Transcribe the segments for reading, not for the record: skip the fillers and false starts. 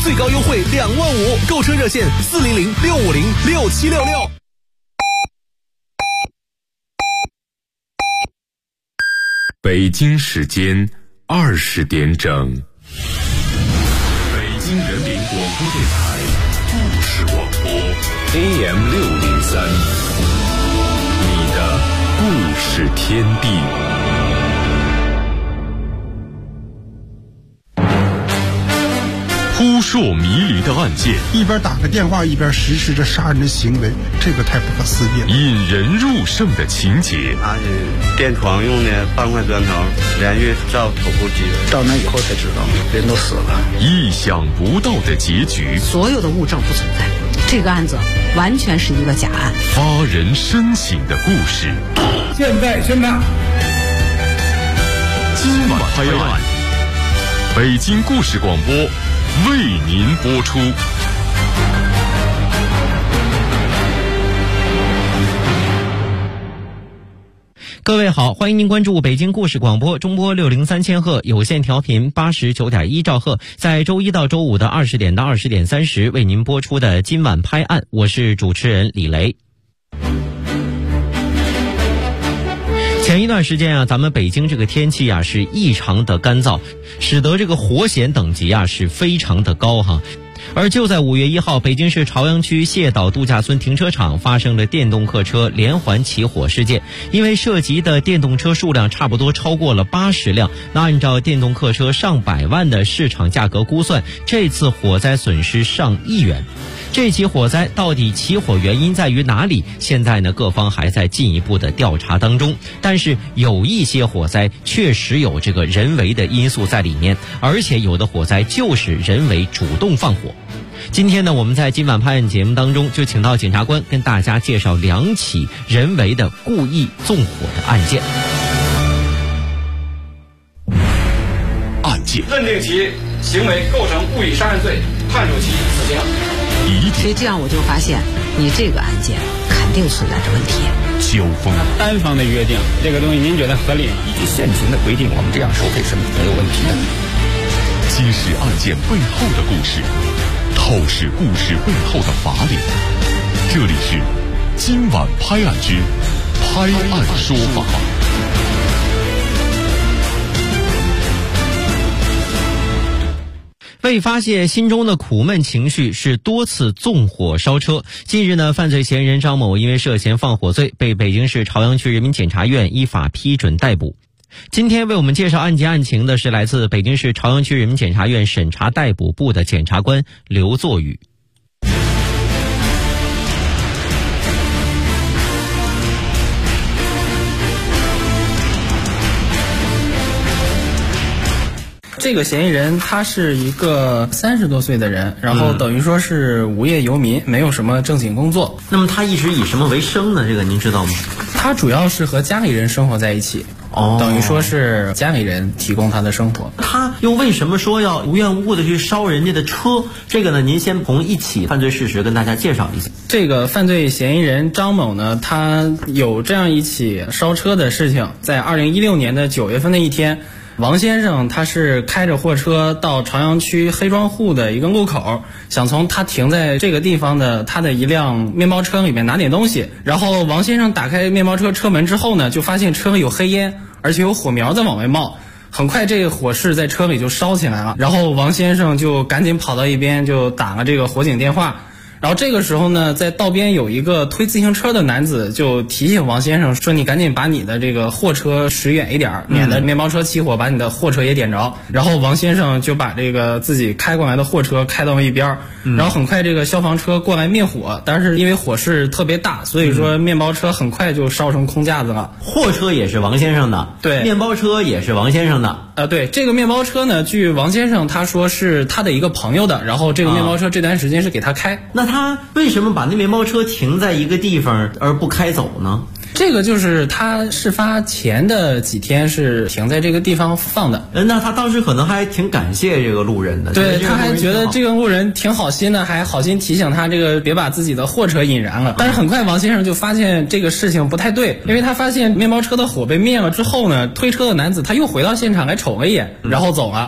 最高优惠25000，购车热线400-650-6766。 北京时间20点整，北京人民广播电台故事广播 AM603，你的故事天地。扑朔迷离的案件， 一边打个电话一边实施着杀人的行为，这个太不可思议了。 引人入胜的情节， 拿起电床用的半块砖头连续照头部击， 到那以后才知道人都死了。 意想不到的结局， 所有的物证不存在，这个案子完全是一个假案。 发人深省的故事， 现在宣判， 今晚拍案，北京故事广播为您播出。 各位好，欢迎您关注北京故事广播中波603千赫有线调频89.1兆赫，在周一到周五的20点到20点30为您播出的今晚拍案，我是主持人李雷。前一段时间咱们北京这个天气是异常的干燥，使得这个火险等级是非常的高哈。而就在5月1号，北京市朝阳区蟹岛度假村停车场发生了电动客车连环起火事件，因为涉及的电动车数量差不多超过了80辆，那按照电动客车上百万的市场价格估算，这次火灾损失上亿元。这起火灾到底起火原因在于哪里？现在呢，各方还在进一步的调查当中。但是有一些火灾确实有这个人为的因素在里面，而且有的火灾就是人为主动放火。今天呢，我们在今晚拍案节目当中就请到检察官跟大家介绍2起人为的故意纵火的案件。 案件认定其行为构成故意杀人罪，判处其死刑。 所以这样我就发现，你这个案件肯定存在着问题。 交锋， 单方的约定，这个东西您觉得合理？ 依据现行的规定，我们这样收费是没有问题的。 揭示案件背后的故事，透视故事背后的法理。这里是今晚拍案之拍案说法。 为发泄心中的苦闷情绪，是多次纵火烧车。近日呢，犯罪嫌疑人张某因为涉嫌放火罪被北京市朝阳区人民检察院依法批准逮捕。今天为我们介绍案件案情的是来自北京市朝阳区人民检察院审查逮捕部的检察官刘作宇。 这个嫌疑人他是一个30多岁的人，然后等于说是无业游民，没有什么正经工作。 那么他一直以什么为生呢？这个您知道吗？ 他主要是和家里人生活在一起，等于说是家里人提供他的生活。 他又为什么说要无缘无故的去烧人家的车？这个呢，您先从一起犯罪事实跟大家介绍一下。 这个犯罪嫌疑人张某呢，他有这样一起烧车的事情，在2016年的9月份的一天。王先生他是开着货车到朝阳区黑庄户的一个路口，想从他停在这个地方的他的一辆面包车里面拿点东西。然后王先生打开面包车车门之后呢，就发现车里有黑烟，而且有火苗在往外冒。很快这个火势在车里就烧起来了，然后王先生就赶紧跑到一边就打了这个火警电话。然后这个时候呢，在道边有一个推自行车的男子就提醒王先生说，你赶紧把你的这个货车驶远一点，免得面包车起火把你的货车也点着。然后王先生就把这个自己开过来的货车开到一边，然后很快这个消防车过来灭火，但是因为火势特别大，所以说面包车很快就烧成空架子了。 货车也是王先生的， 对， 面包车也是王先生的。 对，这个面包车呢，据王先生他说是他的一个朋友的，然后这个面包车这段时间是给他开。 那他为什么把那面包车停在一个地方而不开走呢？ 这个就是他事发前的几天是停在这个地方放的。 那他当时可能还挺感谢这个路人的， 对，他还觉得这个路人挺好心的，还好心提醒他这个别把自己的货车引燃了。但是很快王先生就发现这个事情不太对，因为他发现面包车的火被灭了之后呢，推车的男子他又回到现场来瞅了一眼，然后走了。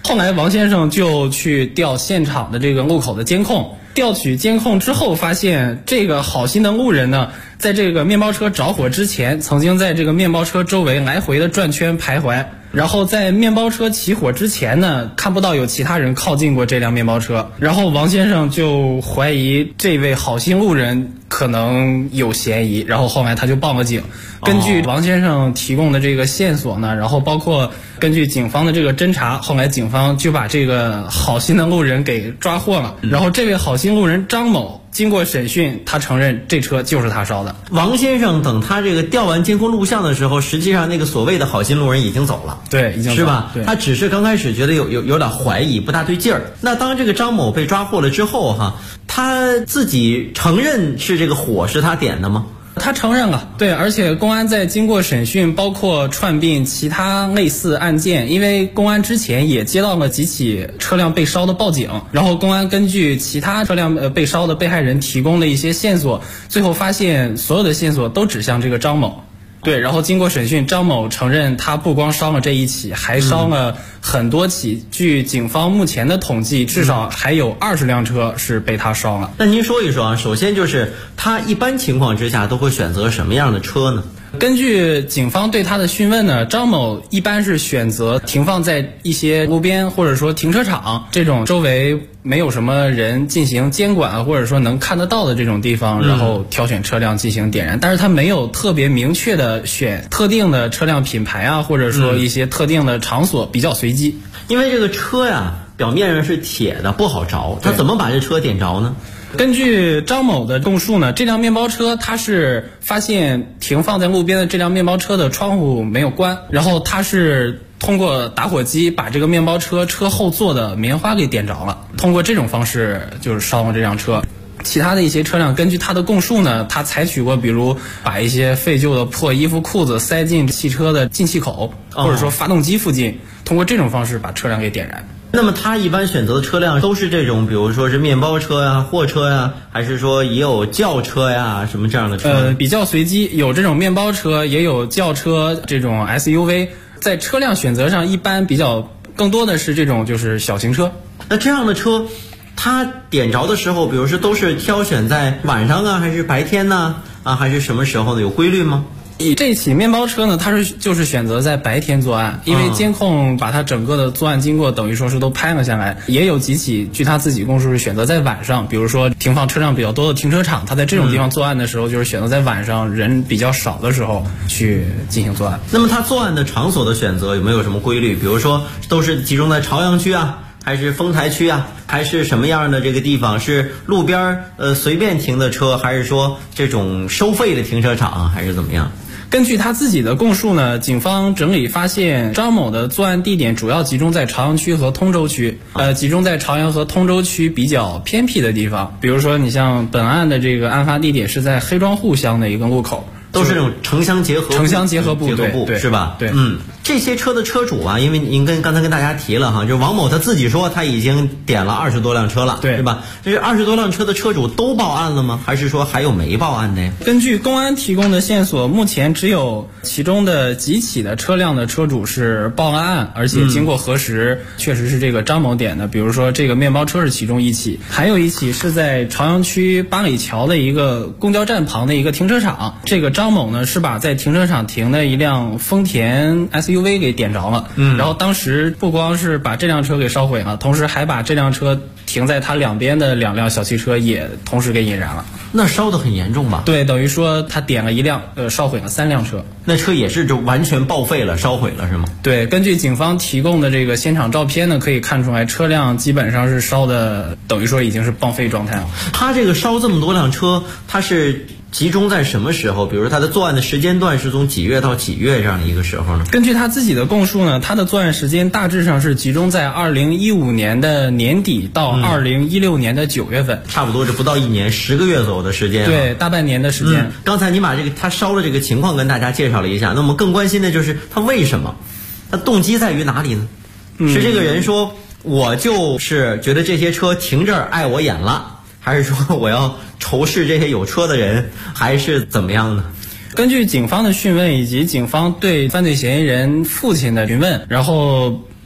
后来王先生就去调现场的这个路口的监控，调取监控之后发现，这个好心的路人呢，在这个面包车着火之前，曾经在这个面包车周围来回的转圈徘徊。然后在面包车起火之前呢，看不到有其他人靠近过这辆面包车，然后王先生就怀疑这位好心路人可能有嫌疑，然后后来他就报了警。根据王先生提供的这个线索呢，然后包括根据警方的这个侦查，后来警方就把这个好心的路人给抓获了。然后这位好心路人张某经过审讯，他承认这车就是他烧的。 王先生等他这个调完监控录像的时候，实际上那个所谓的好心路人已经走了。 对，已经走了， 是吧？ 对， 他只是刚开始觉得有点怀疑，不大对劲儿。那当这个张某被抓获了之后哈，他自己承认是这个火是他点的吗？ 他承认了，对，而且公安在经过审讯，包括串并其他类似案件，因为公安之前也接到了几起车辆被烧的报警，然后公安根据其他车辆被烧的被害人提供的一些线索，最后发现所有的线索都指向这个张某。对，然后经过审讯，张某承认他不光烧了这一起，还烧了很多起。据警方目前的统计，至少还有20辆车是被他烧了。 那您说一说啊，首先就是他一般情况之下都会选择什么样的车呢？ 根据警方对他的讯问呢，张某一般是选择停放在一些路边或者说停车场这种周围没有什么人进行监管或者说能看得到的这种地方，然后挑选车辆进行点燃。但是他没有特别明确的选特定的车辆品牌啊，或者说一些特定的场所，比较随机。 因为这个车呀，表面上是铁的，不好着，他怎么把这车点着呢？ 根据张某的供述呢，这辆面包车他是发现停放在路边的这辆面包车的窗户没有关，然后他是通过打火机把这个面包车车后座的棉花给点着了，通过这种方式就是烧了这辆车。其他的一些车辆，根据他的供述呢，他采取过比如把一些废旧的破衣服裤子塞进汽车的进气口，或者说发动机附近，通过这种方式把车辆给点燃。 那么他一般选择的车辆都是这种，比如说是面包车呀、货车呀，还是说也有轿车呀什么这样的车？ 比较随机，有这种面包车，也有轿车，这种 SUV。在车辆选择上，一般更多的是这种就是小型车。 那这样的车，它点着的时候，比如说都是挑选在晚上啊，还是白天呢？还是什么时候呢？有规律吗？ 以这起面包车呢，它就是选择在白天作案，因为监控把它整个的作案经过等于说是都拍了下来。也有几起据他自己供述是选择在晚上，比如说停放车辆比较多的停车场，他在这种地方作案的时候，就是选择在晚上人比较少的时候去进行作案。 那么他作案的场所的选择有没有什么规律？比如说都是集中在朝阳区啊，还是丰台区啊，还是什么样的这个地方？是路边随便停的车，还是说这种收费的停车场，还是怎么样？ 根据他自己的供述呢，警方整理发现张某的作案地点主要集中在朝阳区和通州区，集中在朝阳和通州区比较偏僻的地方。比如说你像本案的这个案发地点是在黑庄户乡的一个路口， 都是这种城乡结合部对是吧？ 对， 这些车的车主啊，因为您刚才跟大家提了哈，就王某他自己说他已经点了20多辆车了，对吧？这是20多辆车的车主都报案了吗？还是说还有没报案的呀？ 根据公安提供的线索，目前只有其中的几起的车辆的车主是报了案，而且经过核实，确实是这个张某点的。比如说这个面包车是其中一起，还有一起是在朝阳区八里桥的一个公交站旁的一个停车场。这个张某呢是把在停车场停的一辆丰田 SUV 给点着了，然后当时不光是把这辆车给烧毁了，同时还把这辆车停在它两边的2辆小汽车也同时给引燃了。 那烧得很严重吧？ 对，等于说他点了一辆，烧毁了3辆车。 那车也是就完全报废了，烧毁了是吗？ 对，根据警方提供的这个现场照片呢，可以看出来车辆基本上是烧的，等于说已经是报废状态了。 他这个烧这么多辆车，他是集中在什么时候？比如说他的作案的时间段是从几月到几月这样的一个时候呢？ 根据他自己的供述呢，他的作案时间大致上是集中在2015年的年底到2016年的9月份， 差不多是不到1年，10个月左右的时间。 对，大半年的时间。 刚才你把这个他烧的这个情况跟大家介绍了一下，那我们更关心的就是他为什么？他动机在于哪里呢？是这个人说我就是觉得这些车停这儿碍我眼了，还是说我要仇视这些有车的人，还是怎么样呢？ 根据警方的讯问以及警方对犯罪嫌疑人父亲的询问，然后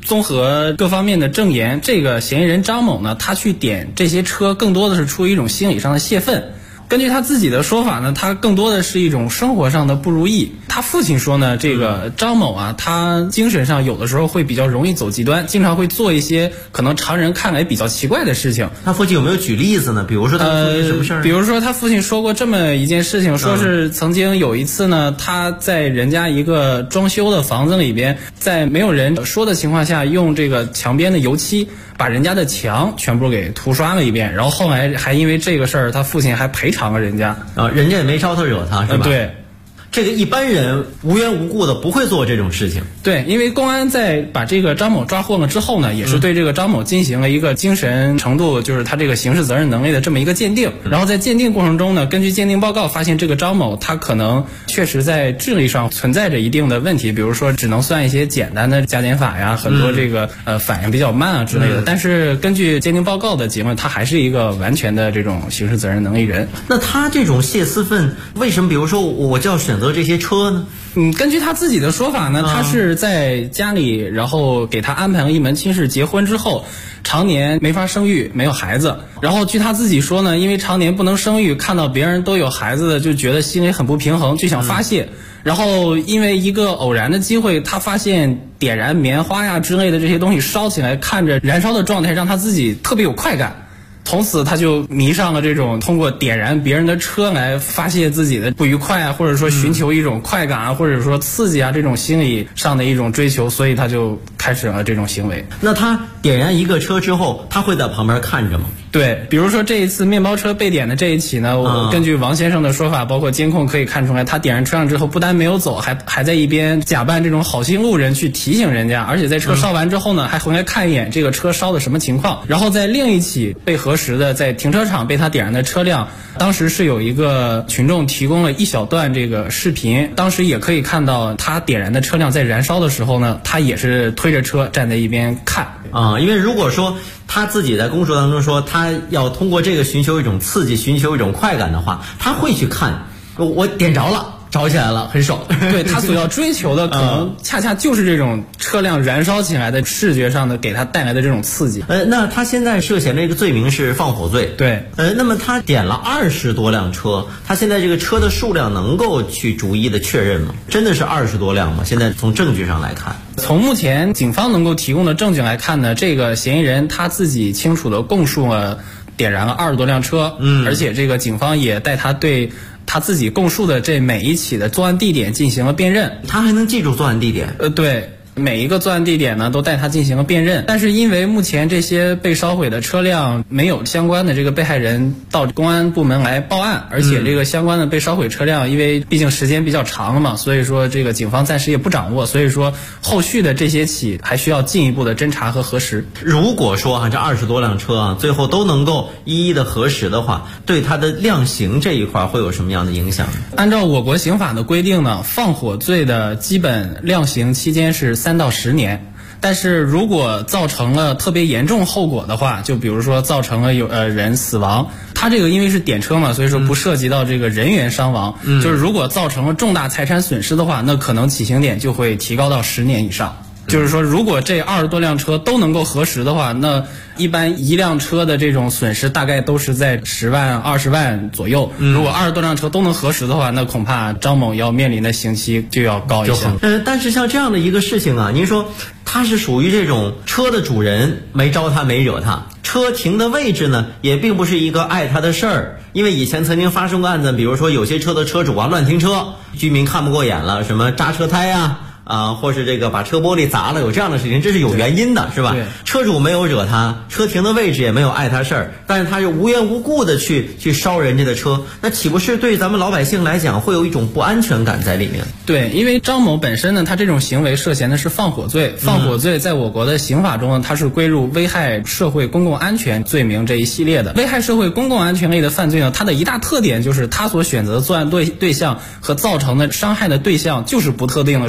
综合各方面的证言，这个嫌疑人张某呢，他去点这些车更多的是出于一种心理上的泄愤。根据他自己的说法呢，他更多的是一种生活上的不如意。他父亲说呢，这个张某啊，他精神上有的时候会比较容易走极端，经常会做一些可能常人看来比较奇怪的事情。 他父亲有没有举例子呢？比如说他父亲什么事儿？ 比如说他父亲说过这么一件事情，说是曾经有一次呢，他在人家一个装修的房子里边，在没有人说的情况下，用这个墙边的油漆把人家的墙全部给涂刷了一遍，然后后来还因为这个事儿，他父亲还赔偿了人家。 人家也没招他惹他，是吧？ 对。 这个一般人无缘无故的不会做这种事情。 对，因为公安在把这个张某抓获了之后呢，也是对这个张某进行了一个精神程度，就是他这个刑事责任能力的这么一个鉴定。然后在鉴定过程中呢，根据鉴定报告发现，这个张某他可能确实在智力上存在着一定的问题，比如说只能算一些简单的加减法呀，很多这个反应比较慢啊之类的。但是根据鉴定报告的结论，他还是一个完全的这种刑事责任能力人。 那他这种泄私愤，为什么比如说我就要选择这些车呢？ 根据他自己的说法呢，他是在家里，然后给他安排了一门亲事，结婚之后常年没法生育，没有孩子。然后据他自己说呢，因为常年不能生育，看到别人都有孩子的，就觉得心里很不平衡，就想发泄。然后因为一个偶然的机会，他发现点燃棉花呀之类的这些东西烧起来，看着燃烧的状态让他自己特别有快感。从此他就迷上了这种通过点燃别人的车来发泄自己的不愉快啊，或者说寻求一种快感啊，或者说刺激啊，这种心理上的一种追求，所以他就开始了这种行为。 那他点燃一个车之后，他会在旁边看着吗？ 对，比如说这一次面包车被点的这一起呢，我根据王先生的说法，包括监控可以看出来，他点燃车辆之后，不但没有走，还在一边假扮这种好心路人去提醒人家，而且在车烧完之后呢，还回来看一眼这个车烧的什么情况。然后在另一起被核实的在停车场被他点燃的车辆，当时是有一个群众提供了一小段这个视频，当时也可以看到他点燃的车辆在燃烧的时候呢，他也是推着车站在一边看。 因为如果说他自己在供述当中说他要通过这个寻求一种刺激，寻求一种快感的话，他会去看，我点着了，着起来了，很爽。 对，他所要追求的可能恰恰就是这种车辆燃烧起来的视觉上的给他带来的这种刺激。 那他现在涉嫌的一个罪名是放火罪。 对。 那么他点了20多辆车，他现在这个车的数量能够去逐一的确认吗？真的是20多辆吗？现在从证据上来看。 从目前警方能够提供的证据来看呢，这个嫌疑人他自己清楚的供述了点燃了20多辆车，而且这个警方也带他对他自己供述的这每一起的作案地点进行了辨认。 他还能记住作案地点？ 对。每一个作案地点呢都带他进行了辨认，但是因为目前这些被烧毁的车辆没有相关的这个被害人到公安部门来报案，而且这个相关的被烧毁车辆因为毕竟时间比较长了嘛，所以说这个警方暂时也不掌握，所以说后续的这些起还需要进一步的侦查和核实。 如果说这20多辆车最后都能够一一的核实的话，对他的量刑这一块会有什么样的影响？ 按照我国刑法的规定呢，放火罪的基本量刑期间是3到10年。但是如果造成了特别严重后果的话，就比如说造成了有人死亡，他这个因为是点车嘛，所以说不涉及到这个人员伤亡，就是如果造成了重大财产损失的话，那可能起刑点就会提高到10年以上。就是说如果这20多辆车都能够核实的话，那一般一辆车的这种损失大概都是在10万20万左右，如果20多辆车都能核实的话，那恐怕张某要面临的刑期就要高一些。 但是像这样的一个事情您说他是属于这种车的主人没招他没惹他，车停的位置呢也并不是一个碍他的事儿，因为以前曾经发生过案子，比如说有些车的车主乱停车，居民看不过眼了，什么扎车胎或是这个把车玻璃砸了，有这样的事情，这是有原因的，是吧？车主没有惹他，车停的位置也没有碍他事儿，但是他是无缘无故的去烧人家的车，那岂不是对咱们老百姓来讲会有一种不安全感在里面？ 对，因为张某本身呢，他这种行为涉嫌的是放火罪，放火罪在我国的刑法中呢，它是归入危害社会公共安全罪名这一系列的。危害社会公共安全类的犯罪呢，它的一大特点就是他所选择的作案对象和造成的伤害的对象就是不特定的社会公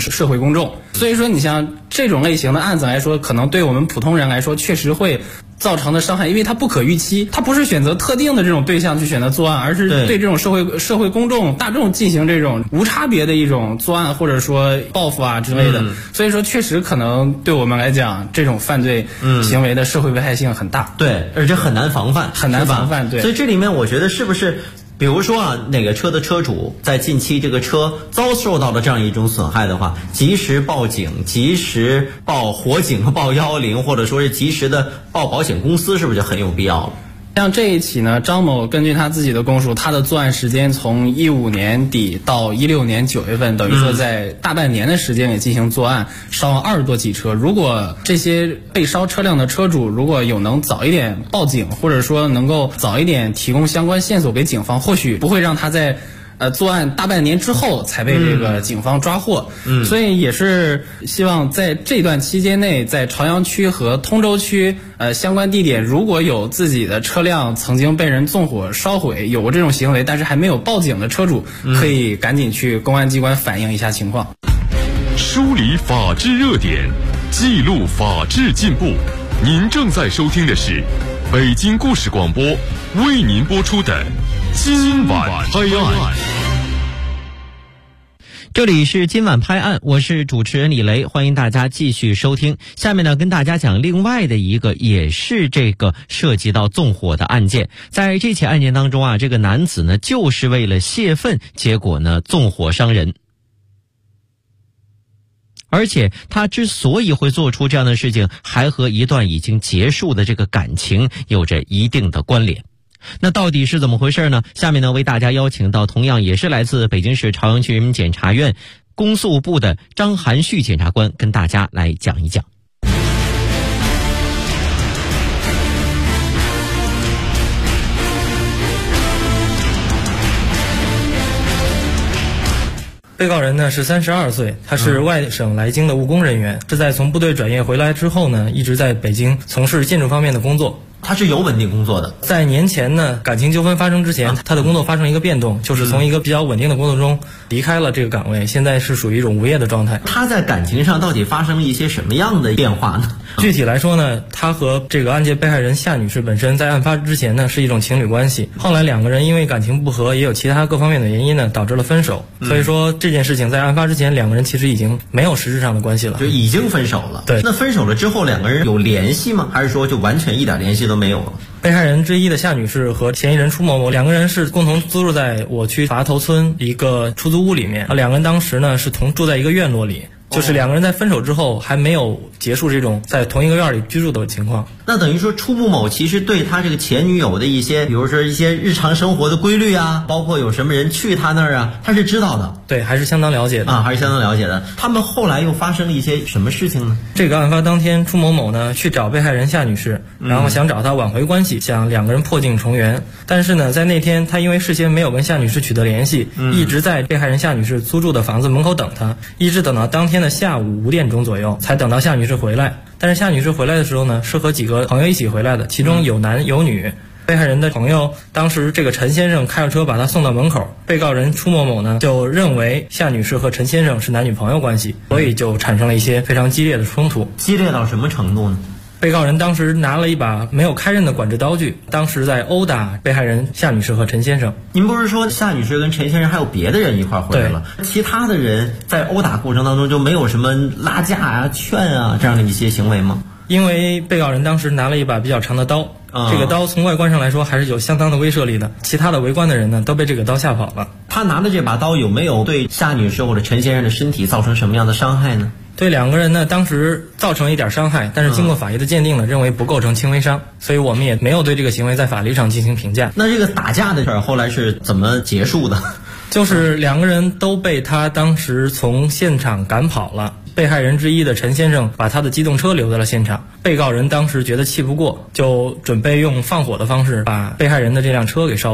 公众。所以说你像这种类型的案子来说，可能对我们普通人来说确实会造成的伤害，因为它不可预期，它不是选择特定的这种对象去选择作案，而是对这种社会公众大众进行这种无差别的一种作案或者说报复啊之类的。所以说确实可能对我们来讲，这种犯罪行为的社会危害性很大。 对，而且很难防范， 很难防范。对， 所以这里面我觉得是不是比如说啊，哪个车的车主在近期这个车遭受到了这样一种损害的话，及时报警，及时报火警、报110，或者说是及时的报保险公司，是不是就很有必要了？ 像这一起呢，张某根据他自己的供述，他的作案时间从15年底到16年9月份，等于说在大半年的时间里进行作案，烧了20多起车。如果这些被烧车辆的车主如果有能早一点报警，或者说能够早一点提供相关线索给警方，或许不会让他在作案大半年之后才被这个警方抓获。所以也是希望在这段期间内，在朝阳区和通州区相关地点，如果有自己的车辆曾经被人纵火烧毁，有过这种行为，但是还没有报警的车主，可以赶紧去公安机关反映一下情况。 梳理法治热点，记录法治进步。您正在收听的是北京故事广播为您播出的今晚拍案。 这里是今晚拍案，我是主持人李雷，欢迎大家继续收听。下面呢，跟大家讲另外的一个也是这个涉及到纵火的案件。在这起案件当中啊，这个男子呢就是为了泄愤，结果呢纵火伤人。而且他之所以会做出这样的事情，还和一段已经结束的这个感情有着一定的关联。那到底是怎么回事呢？下面呢，为大家邀请到同样也是来自北京市朝阳区人民检察院公诉部的张含旭检察官，跟大家来讲一讲。 被告人呢是32岁，他是外省来京的务工人员，是在从部队转业回来之后呢，一直在北京从事建筑方面的工作。 他是有稳定工作的。 在年前呢，感情纠纷发生之前，他的工作发生一个变动，就是从一个比较稳定的工作中离开了这个岗位，现在是属于一种无业的状态。 他在感情上到底发生了一些什么样的变化呢？ 具体来说呢，他和这个案件被害人夏女士本身在案发之前呢是一种情侣关系，后来两个人因为感情不和，也有其他各方面的原因呢，导致了分手。所以说这件事情在案发之前，两个人其实已经没有实质上的关系了， 就已经分手了。 对， 那分手了之后，两个人有联系吗？还是说就完全一点联系都没有了？ 被害人之一的夏女士和嫌疑人初某某两个人是共同租住在我区筏头村一个出租屋里面，两个人当时呢是同住在一个院落里。就是两个人在分手之后还没有结束这种在同一个院里居住的情况。 那等于说初步某其实对他这个前女友的一些，比如说一些日常生活的规律啊，包括有什么人去他那儿啊，他是知道的。 对，还是相当了解的啊，还是相当了解的。他们后来又发生了一些什么事情呢？ 这个案发当天，初某某呢去找被害人夏女士，然后想找她挽回关系，想两个人破镜重圆。但是呢，在那天他因为事先没有跟夏女士取得联系，一直在被害人夏女士租住的房子门口等她，一直等到当天的下午5点钟左右才等到夏女士回来。但是夏女士回来的时候呢，是和几个朋友一起回来的，其中有男有女。被害人的朋友当时这个陈先生开着车把他送到门口，被告人初某某呢就认为夏女士和陈先生是男女朋友关系，所以就产生了一些非常激烈的冲突。 激烈到什么程度呢？ 被告人当时拿了一把没有开刃的管制刀具，当时在殴打被害人夏女士和陈先生。 您不是说夏女士跟陈先生还有别的人一块儿回来了？其他的人在殴打过程当中就没有什么拉架啊、劝啊这样的一些行为吗？ 因为被告人当时拿了一把比较长的刀，这个刀从外观上来说还是有相当的威慑力的，其他的围观的人呢都被这个刀吓跑了。 他拿的这把刀有没有对夏女士或者陈先生的身体造成什么样的伤害呢？ 对两个人呢当时造成了一点伤害，但是经过法医的鉴定呢，认为不构成轻微伤，所以我们也没有对这个行为在法律上进行评价。 那这个打架的事儿后来是怎么结束的？ 就是两个人都被他当时从现场赶跑了。被害人之一的陈先生把他的机动车留在了现场，被告人当时觉得气不过，就准备用放火的方式把被害人的这辆车给烧毁。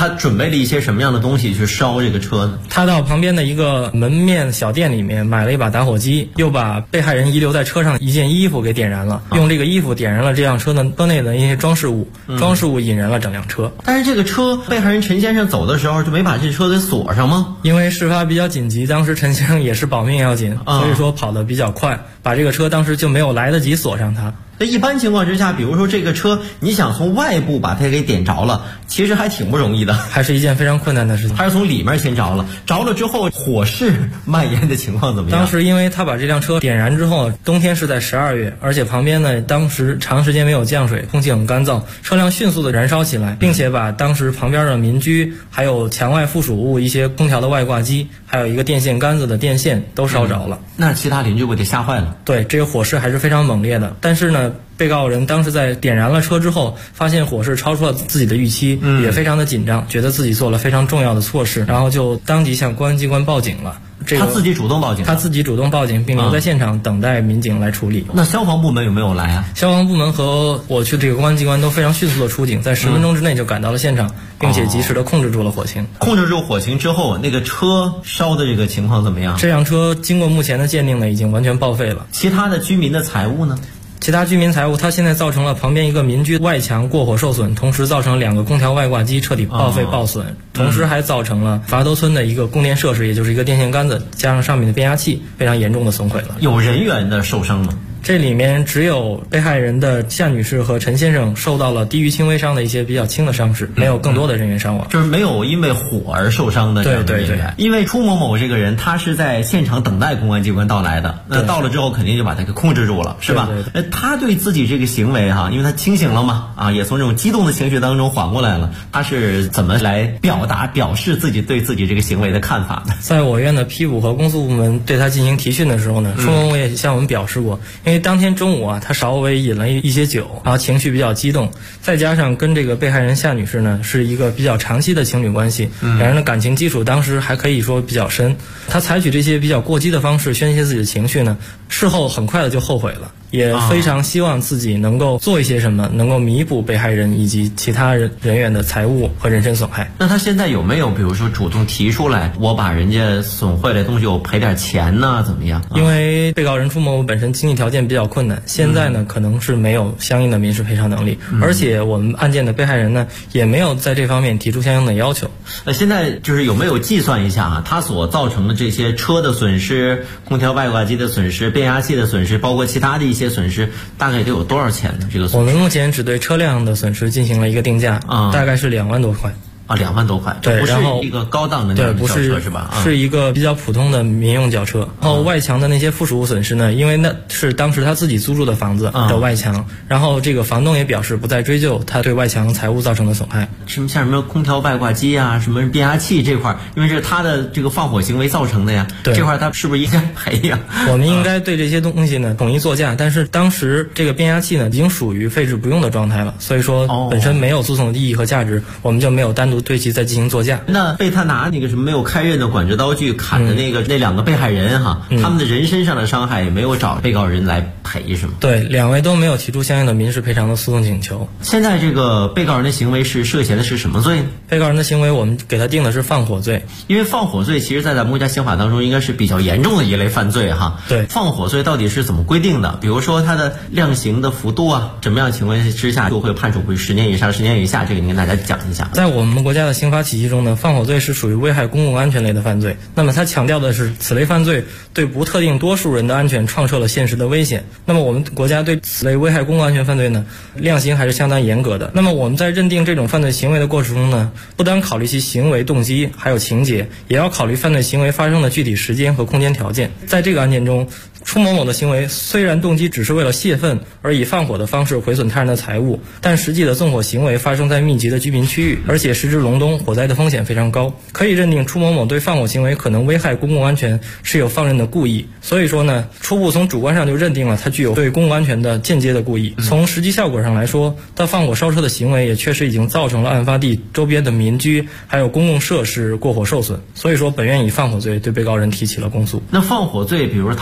他准备了一些什么样的东西去烧这个车呢？ 他到旁边的一个门面小店里面买了一把打火机，又把被害人遗留在车上一件衣服给点燃了，用这个衣服点燃了这辆车的车内的一些装饰物，装饰物引燃了整辆车。 但是这个车被害人陈先生走的时候就没把这车给锁上吗？ 因为事发比较紧急，当时陈先生也是保命要紧，所以说跑得比较快，把这个车当时就没有来得及锁上它。 那一般情况之下，比如说这个车你想从外部把它给点着了，其实还挺不容易的， 还是一件非常困难的事情。 还是从里面先着了，着了之后火势蔓延的情况怎么样？ 当时因为他把这辆车点燃之后，冬天是在12月，而且旁边呢当时长时间没有降水，空气很干燥，车辆迅速的燃烧起来，并且把当时旁边的民居还有墙外附属物一些空调的外挂机还有一个电线杆子的电线都烧着了。 那其他邻居不得吓坏了？ 对，这个火势还是非常猛烈的。但是呢，被告人当时在点燃了车之后，发现火势超出了自己的预期，也非常的紧张，觉得自己做了非常重要的错事，然后就当即向公安机关报警了。 他自己主动报警？ 他自己主动报警，并留在现场等待民警来处理。 那消防部门有没有来啊？ 消防部门和我去这个公安机关都非常迅速的出警，在10分钟之内就赶到了现场，并且及时的控制住了火情。 控制住火情之后，那个车烧的这个情况怎么样？ 这辆车经过目前的鉴定呢，已经完全报废了。 其他的居民的财物呢？ 其他居民财物，它现在造成了旁边一个民居外墙过火受损，同时造成2个空调外挂机彻底报废报损，同时还造成了伐头村的一个供电设施，也就是一个电线杆子加上上面的变压器非常严重的损毁了。 有人员的受伤吗？ 这里面只有被害人的夏女士和陈先生受到了低于轻微伤的一些比较轻的伤势，没有更多的人员伤亡， 就是没有因为火而受伤的这样的人员。因为初某某这个人他是在现场等待公安机关到来的，那到了之后肯定就把他给控制住了，是吧？他对自己这个行为因为他清醒了嘛，也从这种激动的情绪当中缓过来了，他是怎么来表示自己对自己这个行为的看法呢？ 在我院的批捕和公诉部门对他进行提讯的时候呢，初某某也向我们表示过，因为当天中午他稍微饮了一些酒，然后情绪比较激动，再加上跟这个被害人夏女士呢是一个比较长期的情侣关系，两人的感情基础当时还可以说比较深。他采取这些比较过激的方式宣泄自己的情绪呢，事后很快的就后悔了，也非常希望自己能够做一些什么，能够弥补被害人以及其他人员的财物和人身损害。 那他现在有没有比如说主动提出来，我把人家损坏的东西我赔点钱呢，怎么样？ 因为被告人初某某本身经济条件比较困难，现在呢可能是没有相应的民事赔偿能力，而且我们案件的被害人呢也没有在这方面提出相应的要求。 现在就是有没有计算一下他所造成的这些车的损失、空调外挂机的损失、变压器的损失，包括其他的一些损失，大概得有多少钱呢？这个损失我们目前只对车辆的损失进行了一个定价，大概是2万多块。 2万多块， 对， 不是一个高档的那样的轿车是吧？ 是一个比较普通的民用轿车。然后外墙的那些附属物损失呢，因为那是当时他自己租住的房子的外墙，然后这个房东也表示不再追究他对外墙财物造成的损害。 像什么空调外挂机啊，什么变压器这块，因为是他的这个放火行为造成的呀，这块他是不是应该赔呀？ 我们应该对这些东西呢统一作价，但是当时这个变压器呢已经属于废置不用的状态了，所以说本身没有诉讼的意义和价值，我们就没有单独对其再进行作价。 那被他拿那个什么没有开刃的管制刀具砍的那2个被害人他们的人身上的伤害也没有找被告人来赔是吗？ 对，2位都没有提出相应的民事赔偿的诉讼请求。 现在这个被告人的行为是涉嫌的是什么罪呢？ 被告人的行为我们给他定的是放火罪， 因为放火罪其实在咱们国家刑法当中应该是比较严重的一类犯罪对， 放火罪到底是怎么规定的？比如说它的量刑的幅度什么样的情况之下就会判处10年以上10年以下，这个您跟大家讲一下。 在我们国家的刑法体系中呢，放火罪是属于危害公共安全类的犯罪。那么它强调的是此类犯罪对不特定多数人的安全创设了现实的危险。那么我们国家对此类危害公共安全犯罪呢，量刑还是相当严格的。那么我们在认定这种犯罪行为的过程中呢，不单考虑其行为动机还有情节，也要考虑犯罪行为发生的具体时间和空间条件。在这个案件中，初某某的行为虽然动机只是为了泄愤而以放火的方式毁损他人的财物，但实际的纵火行为发生在密集的居民区域，而且时值隆冬，火灾的风险非常高，可以认定初某某对放火行为可能危害公共安全是有放任的故意。所以说呢，初步从主观上就认定了他具有对公共安全的间接的故意。从实际效果上来说，他放火烧车的行为也确实已经造成了案发地周边的民居还有公共设施过火受损。所以说本院以放火罪对被告人提起了公诉。 那放火罪比如说他这个量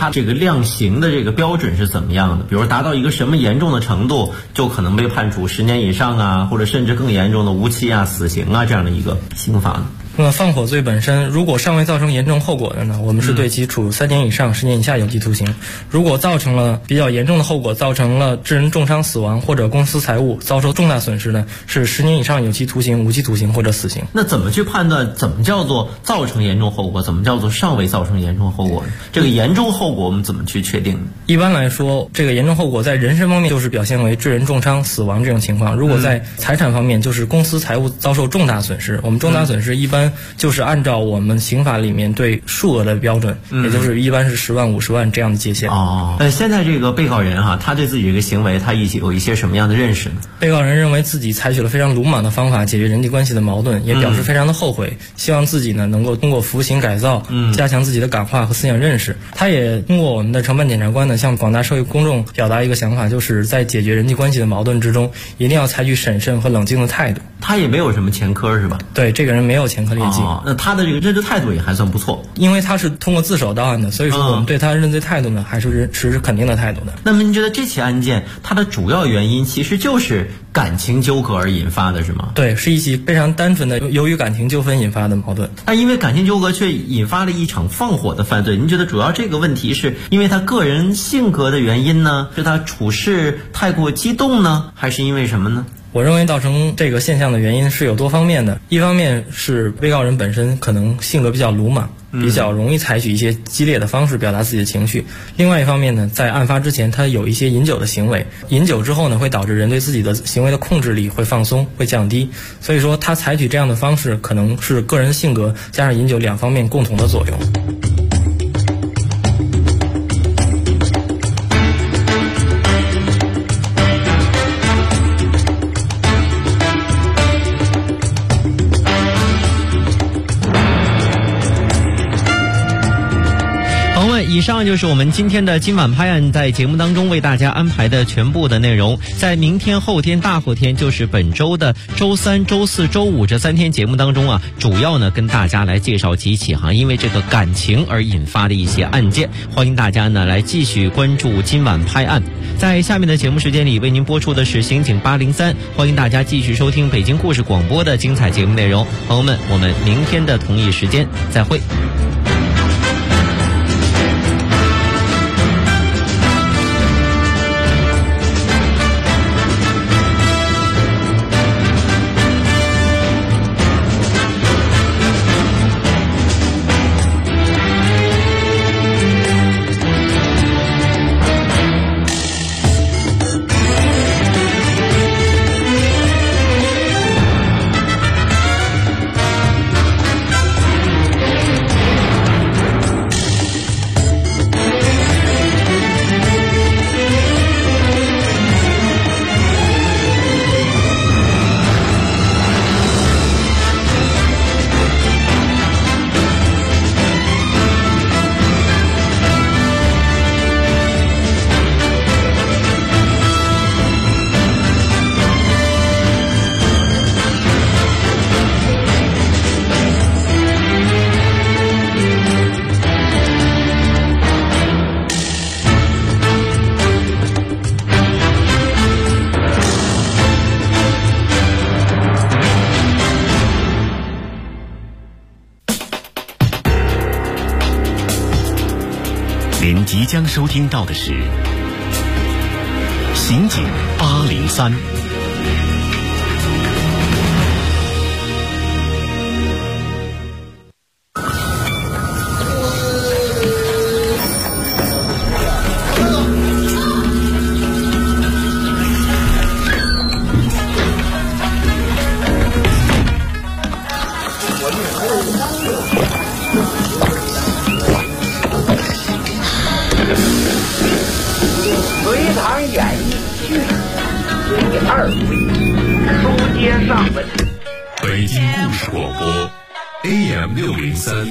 量刑的这个标准是怎么样的？比如达到一个什么严重的程度，就可能被判处10年以上啊，或者甚至更严重的无期啊、死刑啊这样的一个刑罚呢？ 那么放火罪本身，如果尚未造成严重后果的呢，我们是对其处3年以上10年以下有期徒刑；如果造成了比较严重的后果，造成了致人重伤、死亡或者公私财物遭受重大损失呢，是10年以上有期徒刑、无期徒刑或者死刑。 那怎么去判断怎么叫做造成严重后果，怎么叫做尚未造成严重后果呢？这个严重后果我们怎么去确定呢？ 一般来说，这个严重后果在人身方面就是表现为致人重伤、死亡这种情况；如果在财产方面，就是公私财物遭受重大损失。我们重大损失一般就是按照我们刑法里面对数额的标准，也就是一般是10万、50万这样的界限。 现在这个被告人他对自己这个行为他有一些什么样的认识呢？ 被告人认为自己采取了非常鲁莽的方法解决人际关系的矛盾，也表示非常的后悔，希望自己呢能够通过服刑改造，加强自己的感化和思想认识。他也通过我们的承办检察官呢，向广大社会公众表达一个想法，就是在解决人际关系的矛盾之中，一定要采取审慎和冷静的态度。 他也没有什么前科是吧？ 对，这个人没有前科劣迹。 那他的这个认罪态度也还算不错， 因为他是通过自首到案的，所以说我们对他的认罪态度呢，还是持肯定的态度的。 那么您觉得这起案件它的主要原因其实就是感情纠葛而引发的是吗？ 对，是一起非常单纯的由于感情纠纷引发的矛盾。 但因为感情纠葛却引发了一场放火的犯罪，您觉得主要这个问题是因为他个人性格的原因呢？是他处事太过激动呢？还是因为什么呢？ 我认为造成这个现象的原因是有多方面的，一方面是被告人本身可能性格比较鲁莽，比较容易采取一些激烈的方式表达自己的情绪；另外一方面呢，在案发之前他有一些饮酒的行为，饮酒之后呢会导致人对自己的行为的控制力会放松，会降低，所以说他采取这样的方式可能是个人性格加上饮酒2方面共同的作用。 以上就是我们今天的今晚拍案在节目当中为大家安排的全部的内容。在明天、后天、大后天，就是本周的周3、周4、周5这3天节目当中主要呢跟大家来介绍几起因为这个感情而引发的一些案件。欢迎大家呢来继续关注今晚拍案。在下面的节目时间里为您播出的是刑警803，欢迎大家继续收听北京故事广播的精彩节目内容。朋友们，我们明天的同一时间再会。 您即将收听到的是刑警803。 隋唐演义续第2回，书接上文。 北京故事广播 AM603，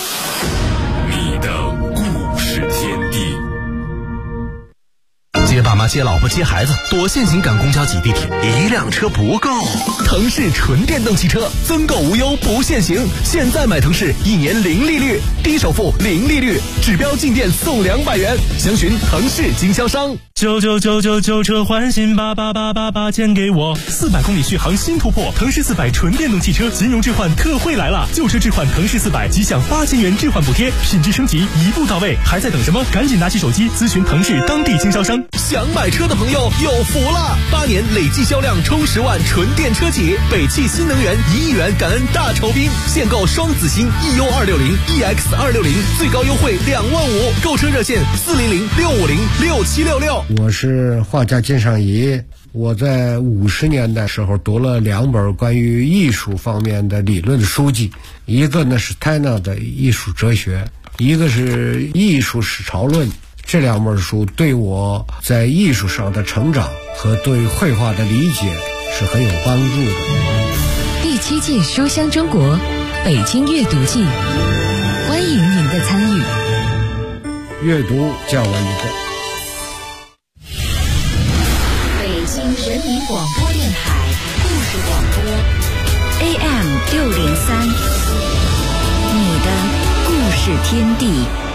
你的故事天地。 街霸爸妈接老婆接孩子，多限行赶公交挤地铁，一辆车不够。腾势纯电动汽车，增购无忧不限行，现在买腾势1年零利率，低首付零利率，指标进店送200元，详询腾势经销商。 旧车换新，88888钱给我，400公里续航新突破，腾势400纯电动汽车金融置换特惠来了，旧车置换腾势400即享8000元置换补贴，品质升级一步到位，还在等什么？赶紧拿起手机咨询腾势当地经销商。 想买车的朋友有福了，8年累计销量冲10万纯电车企，北汽新能源1亿元感恩大酬宾，现购双子星 EU260、EX260，最高优惠2万5，购车热线400-650-6766。 我是画家金尚仪，我在50年代时候读了2本关于艺术方面的理论的书籍，一个呢是泰纳的艺术哲学，一个是艺术史潮论。这2本书对我在艺术上的成长和对绘画的理解是很有帮助的。 第7届书香中国北京阅读季，欢迎您的参与。 阅读叫我一个。 北京人民广播电台故事广播 AM 603，你的故事天地。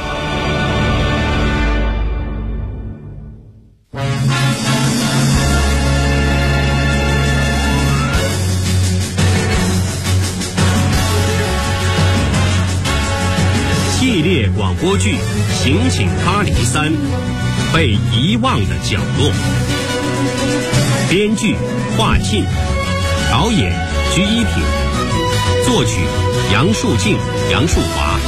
系列广播剧《刑警803》，被遗忘的角落。编剧华沁，导演鞠一品，作曲杨树静、杨树华。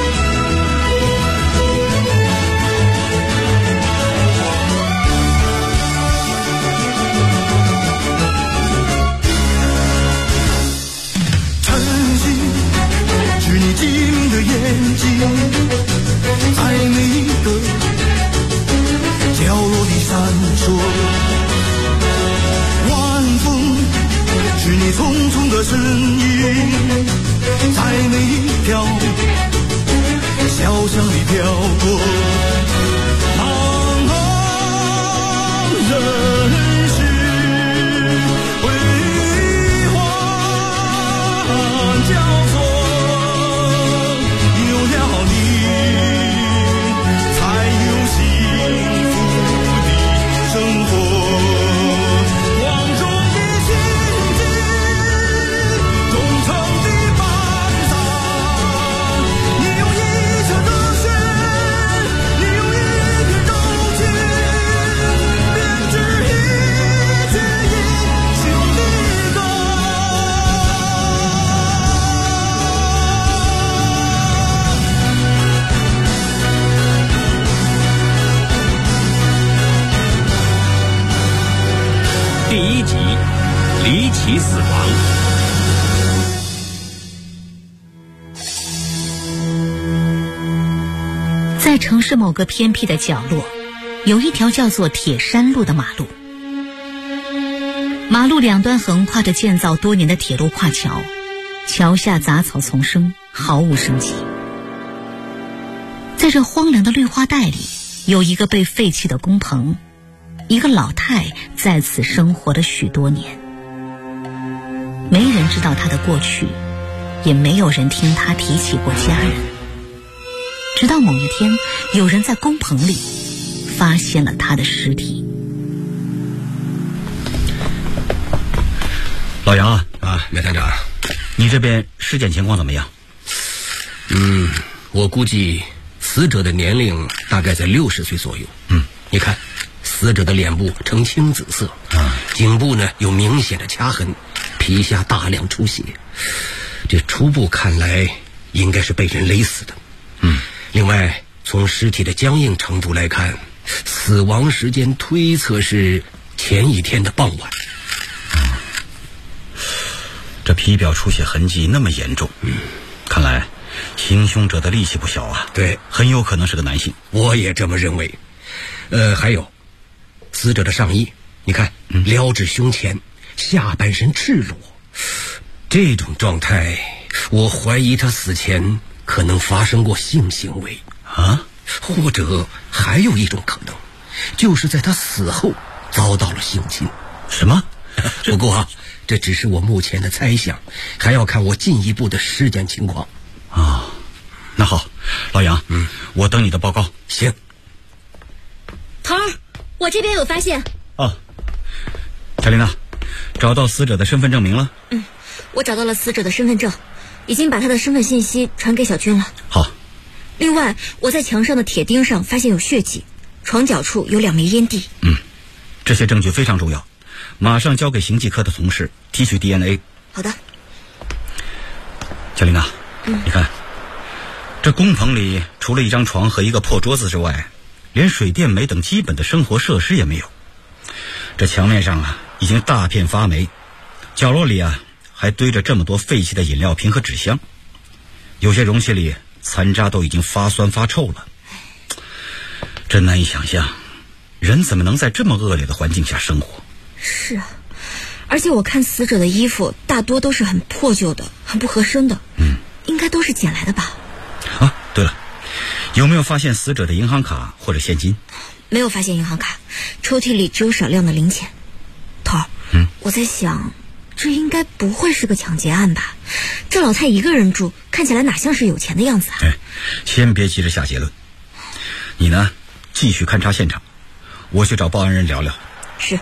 晨曦是你晶莹的眼睛，在每一个角落里闪烁。晚风是你匆匆的身影，在每一条小巷里飘过。茫茫人世辉煌交错，有了你才有幸福的生活。光中的心境，忠诚的伴郎，你用一腔热血，你用一片柔情，编织一曲英雄的歌。 第1集，离奇死亡。 在城市某个偏僻的角落，有一条叫做铁山路的马路。马路两端横跨着建造多年的铁路跨桥，桥下杂草丛生，毫无生机。在这荒凉的绿化带里，有一个被废弃的工棚，一个老太在此生活了许多年。没人知道她的过去，也没有人听她提起过家人。直到某一天，有人在工棚里发现了她的尸体。 老杨啊，梅探长，你这边尸检情况怎么样？ 我估计死者的年龄大概在60岁左右。你看，死者的脸部呈青紫色，颈部呢有明显的掐痕，皮下大量出血，这初步看来应该是被人勒死的。另外，从尸体的僵硬程度来看，死亡时间推测是前一天的傍晚。 这皮表出血痕迹那么严重，看来行凶者的力气不小啊。 对， 很有可能是个男性。 我也这么认为。还有死者的上衣，你看，撩至胸前，下半身赤裸，这种状态，我怀疑他死前可能发生过性行为啊，或者还有一种可能， 就是在他死后遭到了性侵。 什么？ 不过啊，这只是我目前的猜想，还要看我进一步的尸检情况。 啊，那好，老杨，我等你的报告。 行。 头儿，我这边有发现。 哦，凯琳娜，找到死者的身份证明了？ 我找到了死者的身份证，已经把他的身份信息传给小军了。 好。 另外，我在墙上的铁钉上发现有血迹，床角处有2枚烟蒂。 这些证据非常重要，马上交给刑技科的同事提取 DNA。 好的。 小琳娜，你看，这工棚里除了一张床和一个破桌子之外，连水电煤等基本的生活设施也没有。这墙面上啊，已经大片发霉，角落里啊还堆着这么多废弃的饮料瓶和纸箱，有些容器里残渣都已经发酸发臭了。真难以想象，人怎么能在这么恶劣的环境下生活？ 是啊，而且我看死者的衣服大多都是很破旧的，很不合身的。应该都是捡来的吧。 啊，对了，有没有发现死者的银行卡或者现金？ 没有发现银行卡，抽屉里只有少量的零钱。头儿，我在想，这应该不会是个抢劫案吧？这老太一个人住，看起来哪像是有钱的样子啊？ 先别急着下结论。你呢，继续勘察现场，我去找报案人聊聊。 是。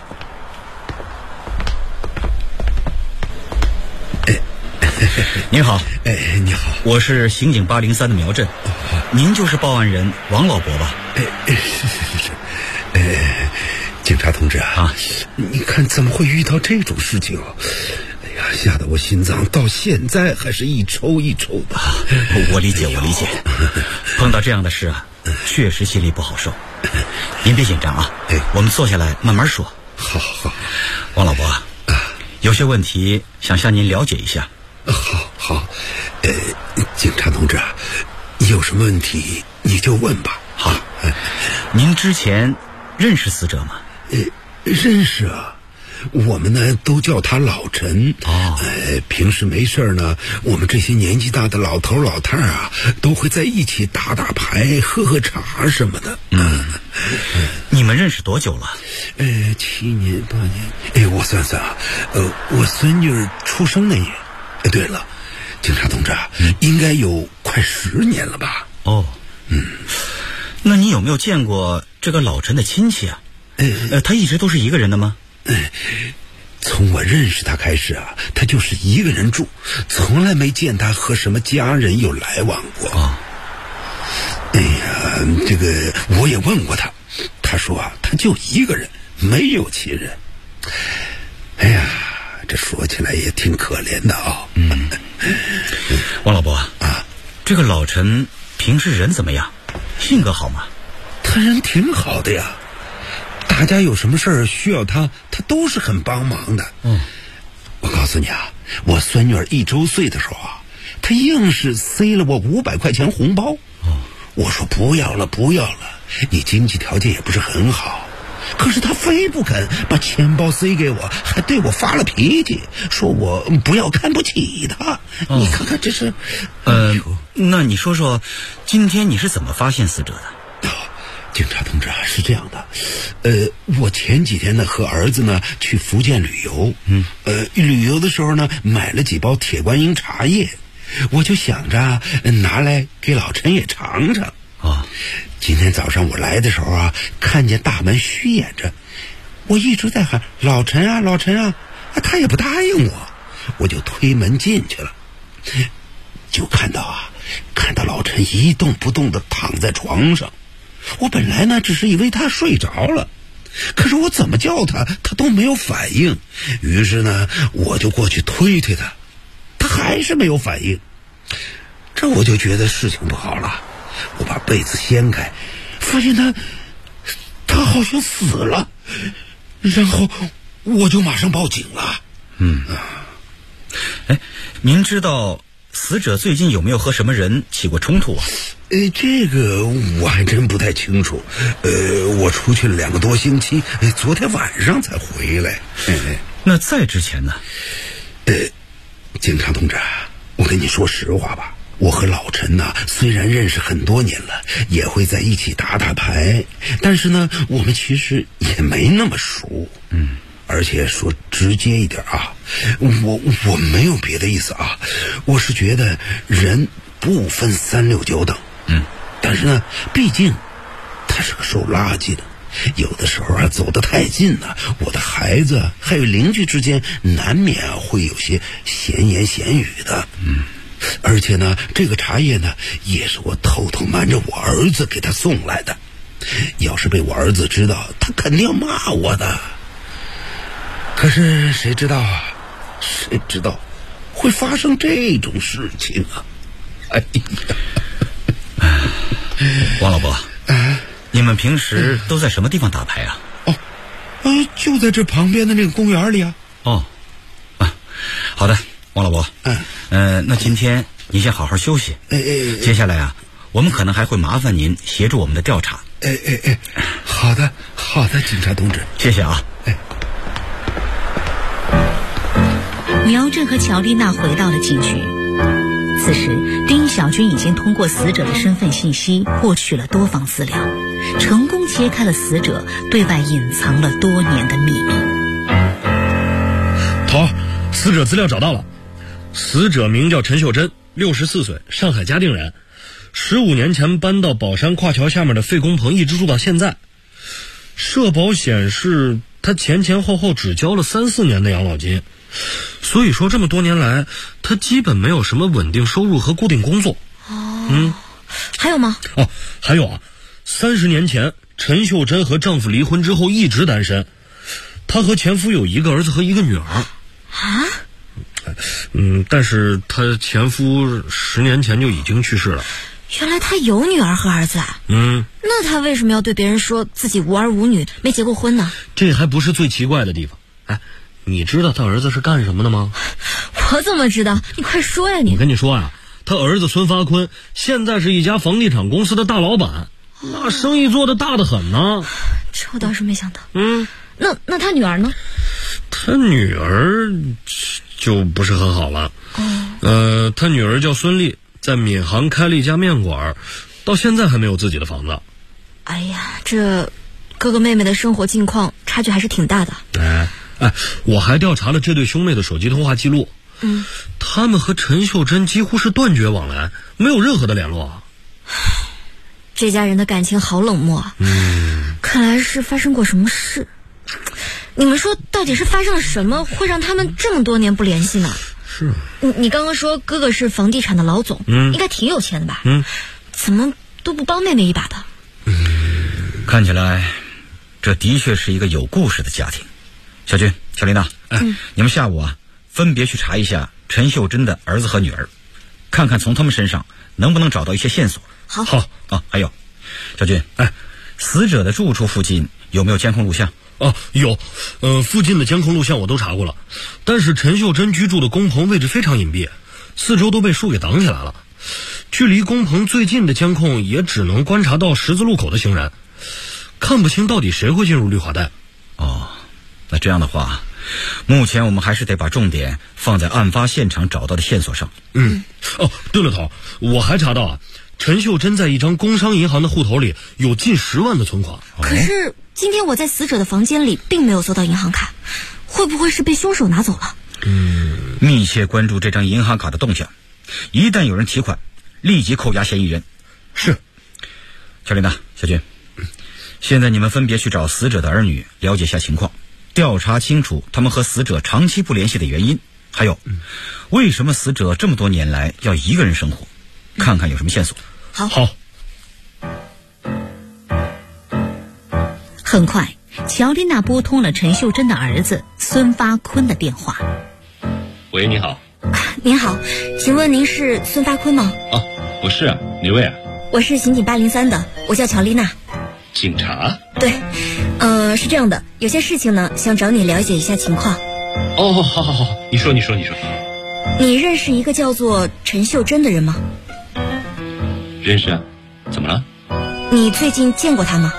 您好。 你好， 我是刑警803的苗振，您就是报案人王老伯吧？ 是。警察同志啊，你看怎么会遇到这种事情啊？哎呀，吓得我心脏到现在还是一抽一抽的。 我理解，碰到这样的事啊，确实心里不好受。您别紧张啊，我们坐下来慢慢说。 好。 王老伯啊，有些问题想向您了解一下。 好，警察同志啊，有什么问题你就问吧。 好，您之前认识死者吗？ 认识啊，我们呢都叫他老陈。平时没事呢，我们这些年纪大的老头老太啊，都会在一起打牌、喝茶什么的。 你们认识多久了 ？7年8年。我算算啊，我孙女出生那年。对了，警察同志啊，应该有快10年了吧？ 那你有没有见过这个老陈的亲戚啊？他一直都是一个人的吗？ 从我认识他开始啊，他就是一个人住，从来没见他和什么家人有来往过。哎呀，这个我也问过他，他说啊，他就一个人，没有亲人。哎呀，这说起来也挺可怜的啊。 王老伯啊，这个老陈平时人怎么样？性格好吗？ 他人挺好的呀，大家有什么事儿需要他都是很帮忙的。我告诉你啊，我孙女儿1周岁的时候啊，他硬是塞了我500块钱红包。我说不要了，你经济条件也不是很好。可是他非不肯把钱包塞给我，还对我发了脾气，说我不要看不起他。你看看这是。 那你说说，今天你是怎么发现死者的？ 警察同志啊，是这样的，我前几天呢和儿子呢去福建旅游，旅游的时候呢买了几包铁观音茶叶，我就想着拿来给老陈也尝尝。今天早上我来的时候啊，看见大门虚掩着，我一直在喊老陈啊老陈啊，他也不答应我就推门进去了，就看到老陈一动不动地躺在床上。我本来呢只是以为他睡着了，可是我怎么叫他都没有反应，于是呢我就过去推他，他还是没有反应。这我就觉得事情不好了，我把被子掀开，发现他好像死了，然后我就马上报警了。 您知道死者最近有没有和什么人起过冲突啊？ 这个我还真不太清楚。我出去了2个多星期，昨天晚上才回来。 那在之前呢？ 警察同志，我跟你说实话吧， 我和老陈呢，虽然认识很多年了，也会在一起打打牌，但是呢，我们其实也没那么熟。而且说直接一点啊，我没有别的意思啊，我是觉得人不分3、6、9等。但是呢，毕竟他是个收垃圾的，有的时候走得太近了，我的孩子还有邻居之间难免会有些闲言闲语的。而且呢，这个茶叶呢，也是我偷偷瞒着我儿子给他送来的。要是被我儿子知道，他肯定要骂我的。可是谁知道啊？谁知道会发生这种事情啊？哎呀，王老伯，你们平时都在什么地方打牌啊？ 就在这旁边的那个公园里啊。 好的，王老伯。那今天你先好好休息。接下来啊，我们可能还会麻烦您协助我们的调查。 好的，警察同志， 谢谢啊。 苗振和乔丽娜回到了警局。此时，丁小军已经通过死者的身份信息获取了多方资料，成功揭开了死者对外隐藏了多年的秘密。 头，死者资料找到了。死者名叫陈秀珍，64岁，上海嘉定人，15年前搬到宝山跨桥下面的废工棚，一直住到现在。社保显示他前后只交了3、4年的养老金，所以说这么多年来他基本没有什么稳定收入和固定工作。 还有吗？ 还有啊，30年前陈秀珍和丈夫离婚之后一直单身，她和前夫有1个儿子和1个女儿。但是她前夫10年前就已经去世了。 原来她有女儿和儿子啊。那她为什么要对别人说自己无儿无女，没结过婚呢？ 这还不是最奇怪的地方。你知道他儿子是干什么的吗？ 我怎么知道？你快说呀！ 我跟你说啊，他儿子孙发坤现在是一家房地产公司的大老板，那生意做得大得很呢。 这我倒是没想到。那他女儿呢？ 他女儿就不是很好了。他女儿叫孙俪，在闵行开了一家面馆，到现在还没有自己的房子。 哎呀，这哥哥妹妹的生活境况差距还是挺大的。 我还调查了这对兄妹的手机通话记录。他们和陈秀珍几乎是断绝往来，没有任何的联络。 这家人的感情好冷漠啊。看来是发生过什么事。你们说到底是发生了什么，会让他们这么多年不联系呢？ 是。 你刚刚说哥哥是房地产的老总，应该挺有钱的吧？怎么都不帮妹妹一把的？ 看起来这的确是一个有故事的家庭。小军、乔丽娜，你们下午啊，分别去查一下陈秀珍的儿子和女儿，看看从他们身上能不能找到一些线索。 好啊，还有，小军，死者的住处附近有没有监控录像？ 有，附近的监控录像我都查过了，但是陈秀珍居住的工棚位置非常隐蔽，四周都被树给挡起来了，距离工棚最近的监控也只能观察到十字路口的行人，看不清到底谁会进入绿化带。 那这样的话，目前我们还是得把重点放在案发现场找到的线索上。 对了头，我还查到陈秀珍在一张工商银行的户头里有近10万的存款。 可是今天我在死者的房间里并没有搜到银行卡，会不会是被凶手拿走了？ 密切关注这张银行卡的动向，一旦有人提款，立即扣押嫌疑人。 是。 乔丽娜、小军，现在你们分别去找死者的儿女，了解下情况，调查清楚他们和死者长期不联系的原因，还有为什么死者这么多年来要一个人生活，看看有什么线索。 好。 很快，乔丽娜拨通了陈秀珍的儿子孙发坤的电话。 喂，你好。 您好，请问您是孙发坤吗？ 不是啊，哪位啊？ 我是刑警803的，我叫乔丽娜。 警察？ 对，是这样的，有些事情呢，想找你了解一下情况。 好，你说。 你认识一个叫做陈秀珍的人吗？ 认识啊，怎么了？ 你最近见过他吗？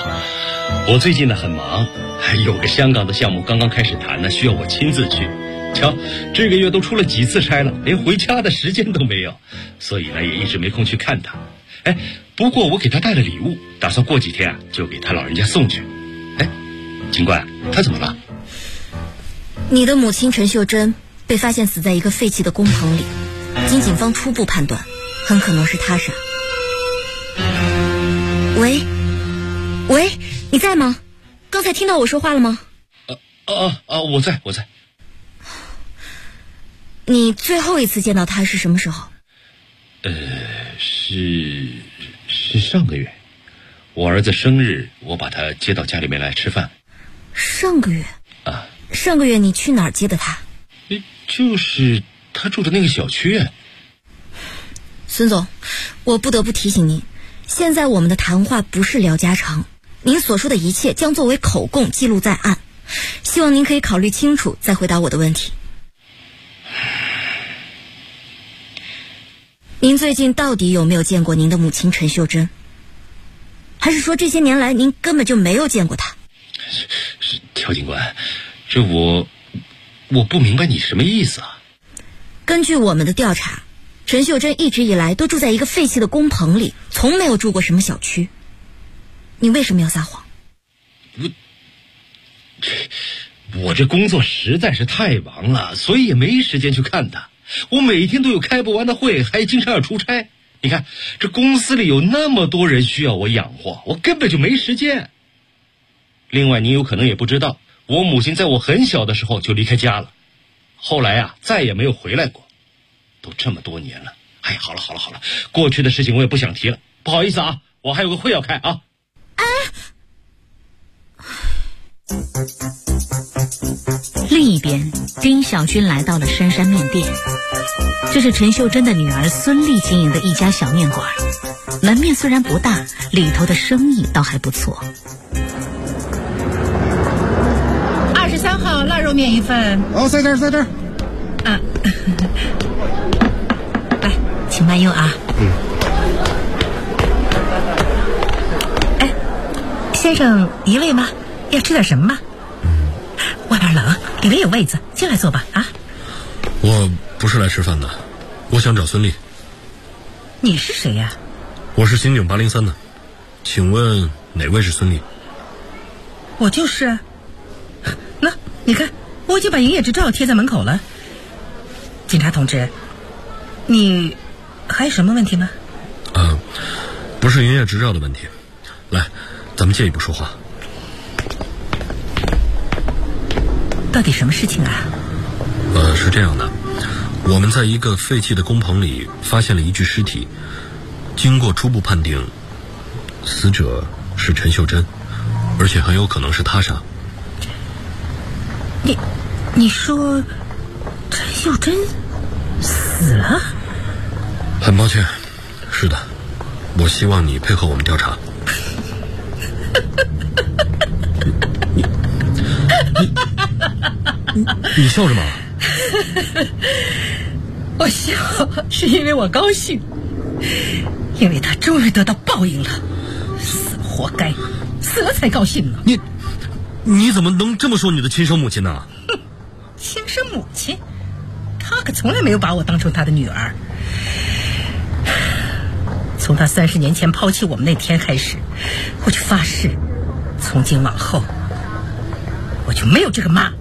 我最近呢很忙，有个香港的项目刚刚开始谈呢，需要我亲自去。 瞧，这个月都出了几次差了，连回家的时间都没有，所以呢也一直没空去看他。哎，不过我给他带了礼物，打算过几天啊就给他老人家送去。哎，警官，他怎么了？ 你的母亲陈秀珍被发现死在一个废弃的工棚里，经警方初步判断，很可能是他杀。喂，你在吗？刚才听到我说话了吗？ 我在。 你最后一次见到他是什么时候？ 是上个月，我儿子生日，我把他接到家里面来吃饭。 上个月？ 啊， 上个月你去哪儿接的他？ 就是他住的那个小区。 孙总，我不得不提醒您，现在我们的谈话不是聊家常，您所说的一切将作为口供记录在案，希望您可以考虑清楚再回答我的问题。您最近到底有没有见过您的母亲陈秀珍？还是说这些年来您根本就没有见过她？ 调警官，这我不明白你什么意思啊？ 根据我们的调查，陈秀珍一直以来都住在一个废弃的工棚里，从没有住过什么小区。你为什么要撒谎？ 我这工作实在是太忙了，所以也没时间去看他。我每天都有开不完的会，还经常要出差。你看，这公司里有那么多人需要我养活，我根本就没时间。另外，您有可能也不知道，我母亲在我很小的时候就离开家了，后来啊再也没有回来过。都这么多年了，哎，好了，过去的事情我也不想提了，不好意思啊，我还有个会要开啊。 另一边，丁小军来到了深山面店，这是陈秀珍的女儿孙丽经营的一家小面馆，门面虽然不大，里头的生意倒还不错。 23号腊肉面一份。 在这儿。 来，请慢用啊。先生一位吗？要吃点什么吗？外边冷，里面有位子，进来坐吧。啊， 我不是来吃饭的，我想找孙俪。 你是谁呀？ 我是刑警803的，请问哪位是孙俪？ 我就是啊。那你看，我已经把营业执照贴在门口了。警察同志，你还有什么问题吗？ 不是营业执照的问题。来，咱们借一步说话。 到底什么事情啊？ 是这样的，我们在一个废弃的工棚里发现了一具尸体，经过初步判定，死者是陈秀珍，而且很有可能是他杀。 你说陈秀珍死了？ 很抱歉，是的，我希望你配合我们调查。你笑什么？ 我笑是因为我高兴，因为他终于得到报应了。死了活该，死了才高兴呢。 你怎么能这么说你的亲生母亲呢？ 亲生母亲？他可从来没有把我当成他的女儿。从他30年前抛弃我们那天开始，我就发誓，从今往后我就没有这个妈。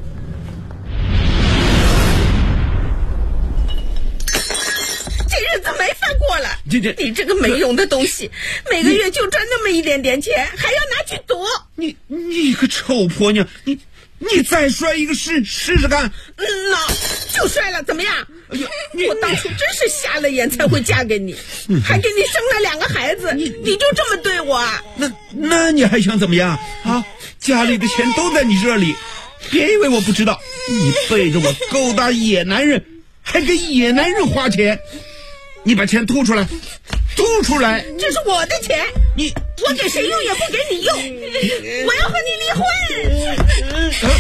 这日子没法过了，你这个没用的东西，每个月就赚那么一点点钱，还要拿去赌。 你个臭婆娘，你再摔一个试试看。 就摔了，怎么样？我当初真是瞎了眼才会嫁给你，还给你生了2个孩子，你就这么对我啊？ 那你还想怎么样啊？家里的钱都在你这里，别以为我不知道，你背着我勾搭野男人，还给野男人花钱，你把钱吐出来，吐出来！ 这是我的钱，我给谁用也不给你用，我要和你离婚。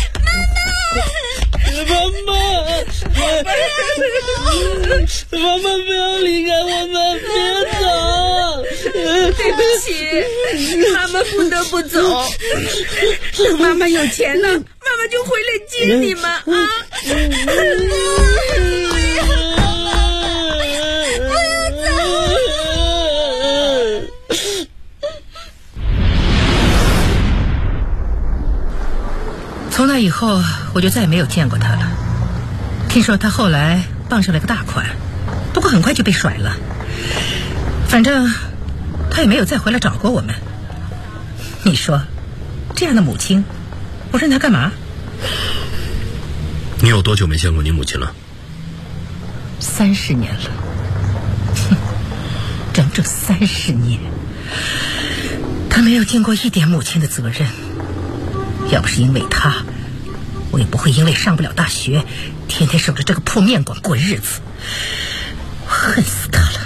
妈妈不要离开我们，别走。 对不起，妈妈不得不走。等妈妈有钱了，妈妈就回来接你们啊。 从那以后，我就再也没有见过他了。听说他后来傍上了个大款，不过很快就被甩了。反正他也没有再回来找过我们。你说，这样的母亲，我认她干嘛？ 你有多久没见过你母亲了 ？30年了，哼，整整30年。他没有尽过一点母亲的责任。要不是因为他，我也不会因为上不了大学，天天守着这个破面馆过日子。我恨死他了。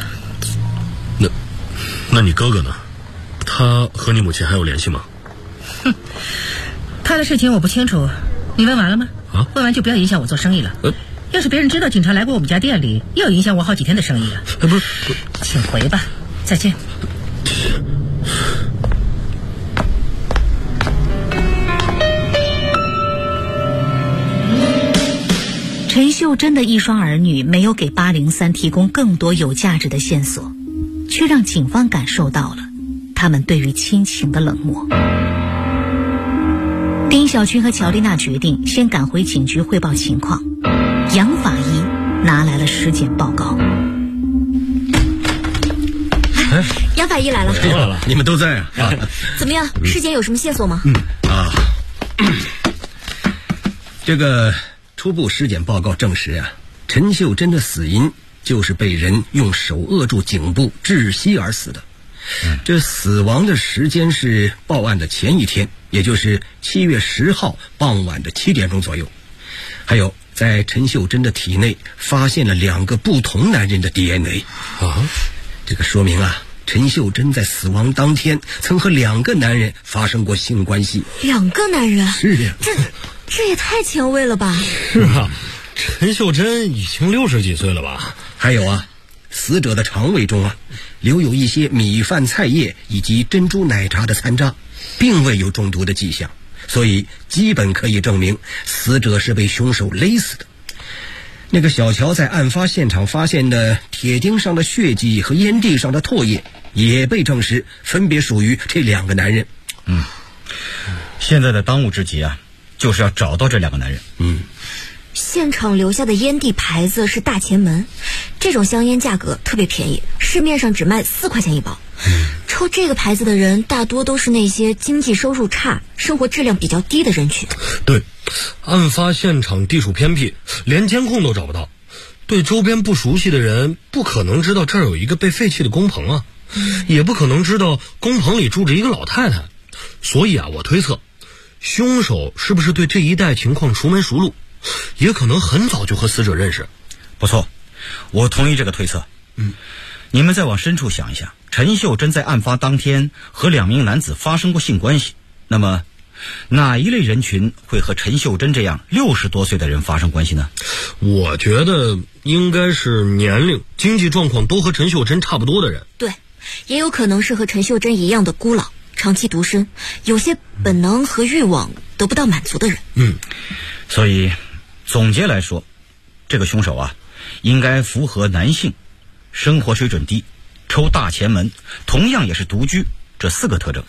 那你哥哥呢？他和你母亲还有联系吗？ 哼，他的事情我不清楚。你问完了吗？ 啊， 问完就不要影响我做生意了。要是别人知道警察来过我们家店里，又影响我好几天的生意了。 不是， 请回吧，再见。 陈秀珍的一双儿女没有给803提供更多有价值的线索，却让警方感受到了他们对于亲情的冷漠。丁小军和乔丽娜决定先赶回警局汇报情况。杨法医拿来了尸检报告。 杨法医来了。 你们都在啊？ 怎么样？尸检有什么线索吗？ 这个初步尸检报告证实啊，陈秀珍的死因就是被人用手扼住颈部窒息而死的。这死亡的时间是报案的前一天，也就是7月10号傍晚的7点钟左右。还有，在陈秀珍的体内发现了2个不同男人的 DNA。这个说明啊，陈秀珍在死亡当天曾和2个男人发生过性关系。 2个男人？ 是的。 这也太前卫了吧！ 是啊，陈秀珍已经60几岁了吧？ 还有啊，死者的肠胃中啊，留有一些米饭菜叶以及珍珠奶茶的残渣，并未有中毒的迹象，所以基本可以证明死者是被凶手勒死的。那个小乔在案发现场发现的铁钉上的血迹和烟蒂上的唾液也被证实分别属于这2个男人。 现在的当务之急啊，就是要找到这2个男人。 现场留下的烟蒂牌子是大前门，这种香烟价格特别便宜，市面上只卖4块钱一包。抽这个牌子的人大多都是那些经济收入差、生活质量比较低的人群。 对，案发现场地处偏僻，连监控都找不到，对周边不熟悉的人不可能知道这儿有一个被废弃的工棚啊，也不可能知道工棚里住着一个老太太。所以啊，我推测凶手是不是对这一带情况熟门熟路，也可能很早就和死者认识。 不错，我同意这个推测。你们再往深处想一想，陈秀珍在案发当天和2名男子发生过性关系，那么哪一类人群会和陈秀珍这样60多岁的人发生关系呢？ 我觉得应该是年龄、经济状况都和陈秀珍差不多的人。 对，也有可能是和陈秀珍一样的孤老，长期独身，有些本能和欲望得不到满足的人。 所以总结来说，这个凶手啊，应该符合男性，生活水准低，抽大前门，同样也是独居这4个特征。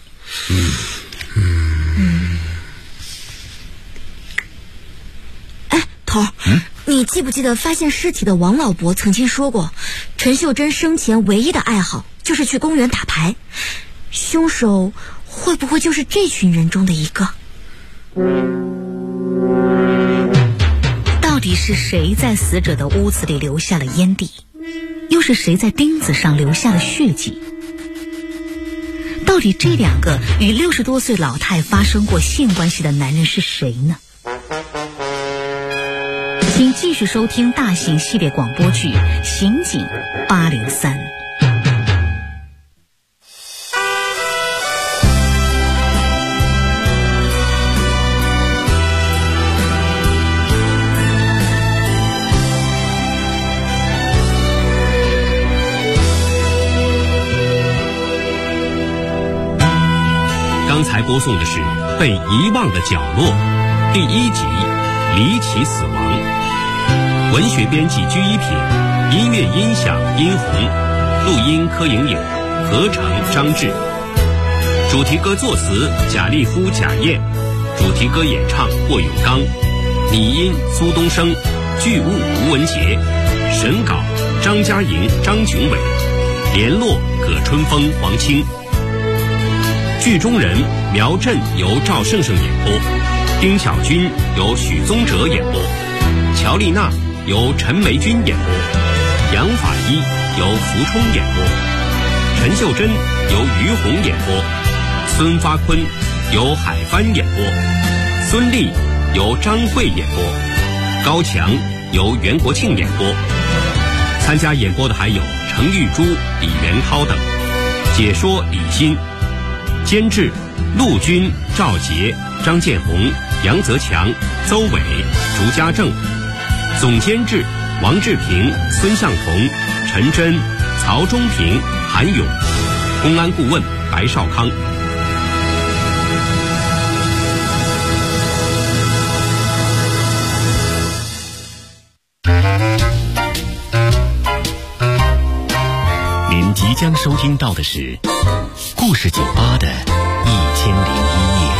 头儿，你记不记得发现尸体的王老伯曾经说过，陈秀珍生前唯一的爱好就是去公园打牌，凶手会不会就是这群人中的一个？ 到底是谁在死者的屋子里留下了烟蒂？又是谁在钉子上留下了血迹？到底这2个与60多岁老太发生过性关系的男人是谁呢？请继续收听大型系列广播剧《刑警803》。 刚才播送的是《被遗忘的角落》第1集《离奇死亡》。 文学编辑居一品，音乐音响殷红，录音柯莹莹，合成张志。主题歌作词贾立夫、贾燕，主题歌演唱霍永刚，拟音苏东升，剧务吴文杰，审稿张嘉莹、张琼伟，联络葛春风、黄青。剧中人苗震由赵胜胜演播，丁小军由许宗哲演播，乔丽娜由陈梅君演播，杨法医由福冲演播，陈秀珍由于红演播，孙发坤由海帆演播，孙俪由张慧演播，高强由袁国庆演播。参加演播的还有程玉珠、李元涛等。解说李欣，监制陆军、赵杰、张建红、杨泽强、邹伟、竹家正。总监制王志平、孙向同、陈真、曹忠平、韩勇。公安顾问白少康。 您即将收听到的是故事酒吧的1001夜。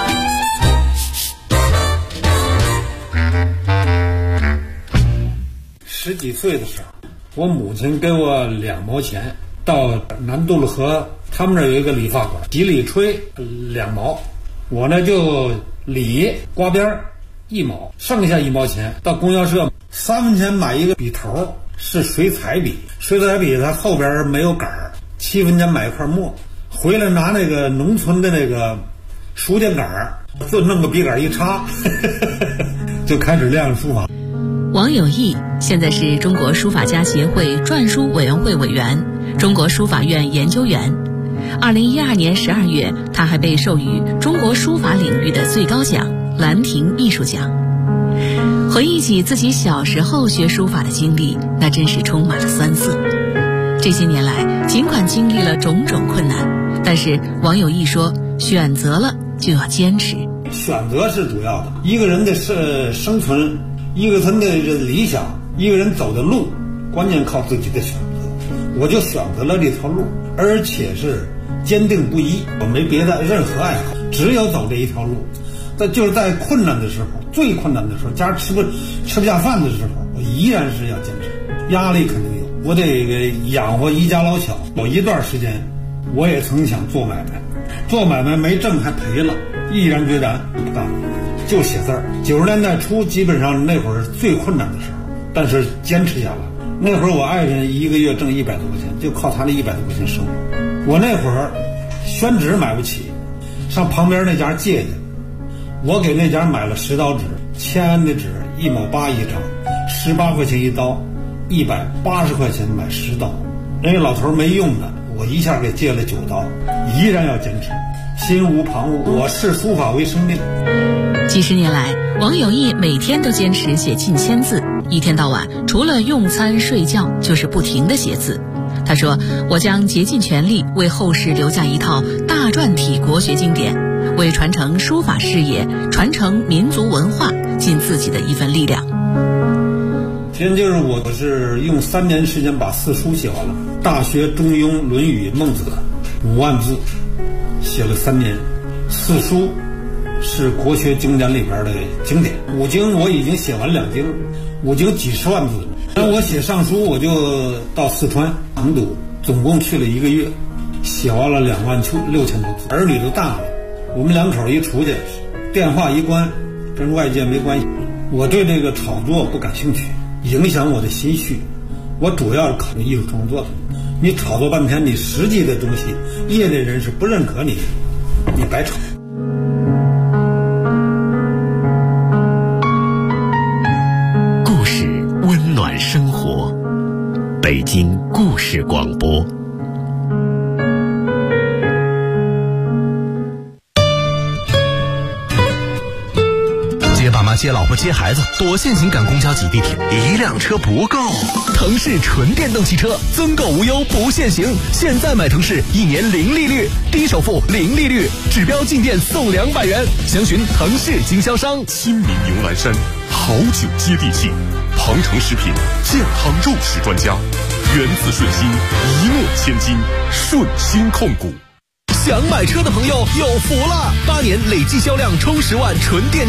10几岁的时候，我母亲给我2毛钱，到南渡路河他们那儿有一个理发馆，洗理吹2毛，我呢就理刮边1毛，剩下1毛钱到供销社3分钱买一个笔头，是水彩笔，水彩笔它后边没有杆儿，7分钱买一块墨，回来拿那个农村的那个书电杆儿，就弄个笔杆一插就开始练书法。 王有义现在是中国书法家协会篆书委员会委员、中国书法院研究员。2012年12月，他还被授予中国书法领域的最高奖兰亭艺术奖。回忆起自己小时候学书法的经历，那真是充满了酸涩。这些年来，尽管经历了种种困难，但是王有义说，选择了就要坚持。 选择是主要的，一个人的生存，一个人的理想，一个人走的路，关键靠自己的选择。我就选择了这条路，而且是坚定不移，我没别的任何爱好，只有走这一条路。就是在困难的时候，最困难的时候，家吃不下饭的时候，我依然是要坚持。压力肯定有，我得养活一家老小。有一段时间，我也曾想做买卖，做买卖没挣还赔了，毅然决然不干，就写字儿。90年代初，基本上那会儿最困难的时候，但是坚持下来。那会儿我爱人1个月挣100多块钱，就靠他那100多块钱生活。我那会儿宣纸买不起，上旁边那家借去。我给那家买了10刀纸，签安的纸1毛8一张，18块钱一刀，180块钱买10刀。人家老头没用的，我一下给借了9刀，依然要坚持，心无旁骛。我视书法为生命。 几十年来，王有义每天都坚持写近1000字，一天到晚除了用餐睡觉就是不停地写字。他说，我将竭尽全力为后世留下一套大篆体国学经典，为传承书法事业、传承民族文化尽自己的一份力量。 今天就是我是用3年时间把4书写完了，《大学》《中庸》《论语》《孟子》5万字，写了3年。4书是国学经典里边的经典，5经我已经写完2经，5经几十万字。然后我写上书，我就到四川成都，总共去了1个月，写完了26000多字。儿女都大了，我们2口一出去，电话一关，跟外界没关系。我对这个炒作不感兴趣，影响我的心绪。我主要是考虑艺术创作的。你炒作半天，你实际的东西，业内人士不认可你，你白炒。 故事温暖生活，北京故事广播。接爸妈、接老婆、接孩子，多限行赶公交挤地铁，1辆车不够。腾势纯电动汽车，增购无忧不限行，现在买腾势1年零利率，低首付零利率，指标进店送200元。详询腾势经销商。 亲民牛栏山，好酒接地气， 鹏程食品健康肉食专家，源自顺心，一诺千金，顺心控股。 想买车的朋友有福了，8年累计销量冲10万纯电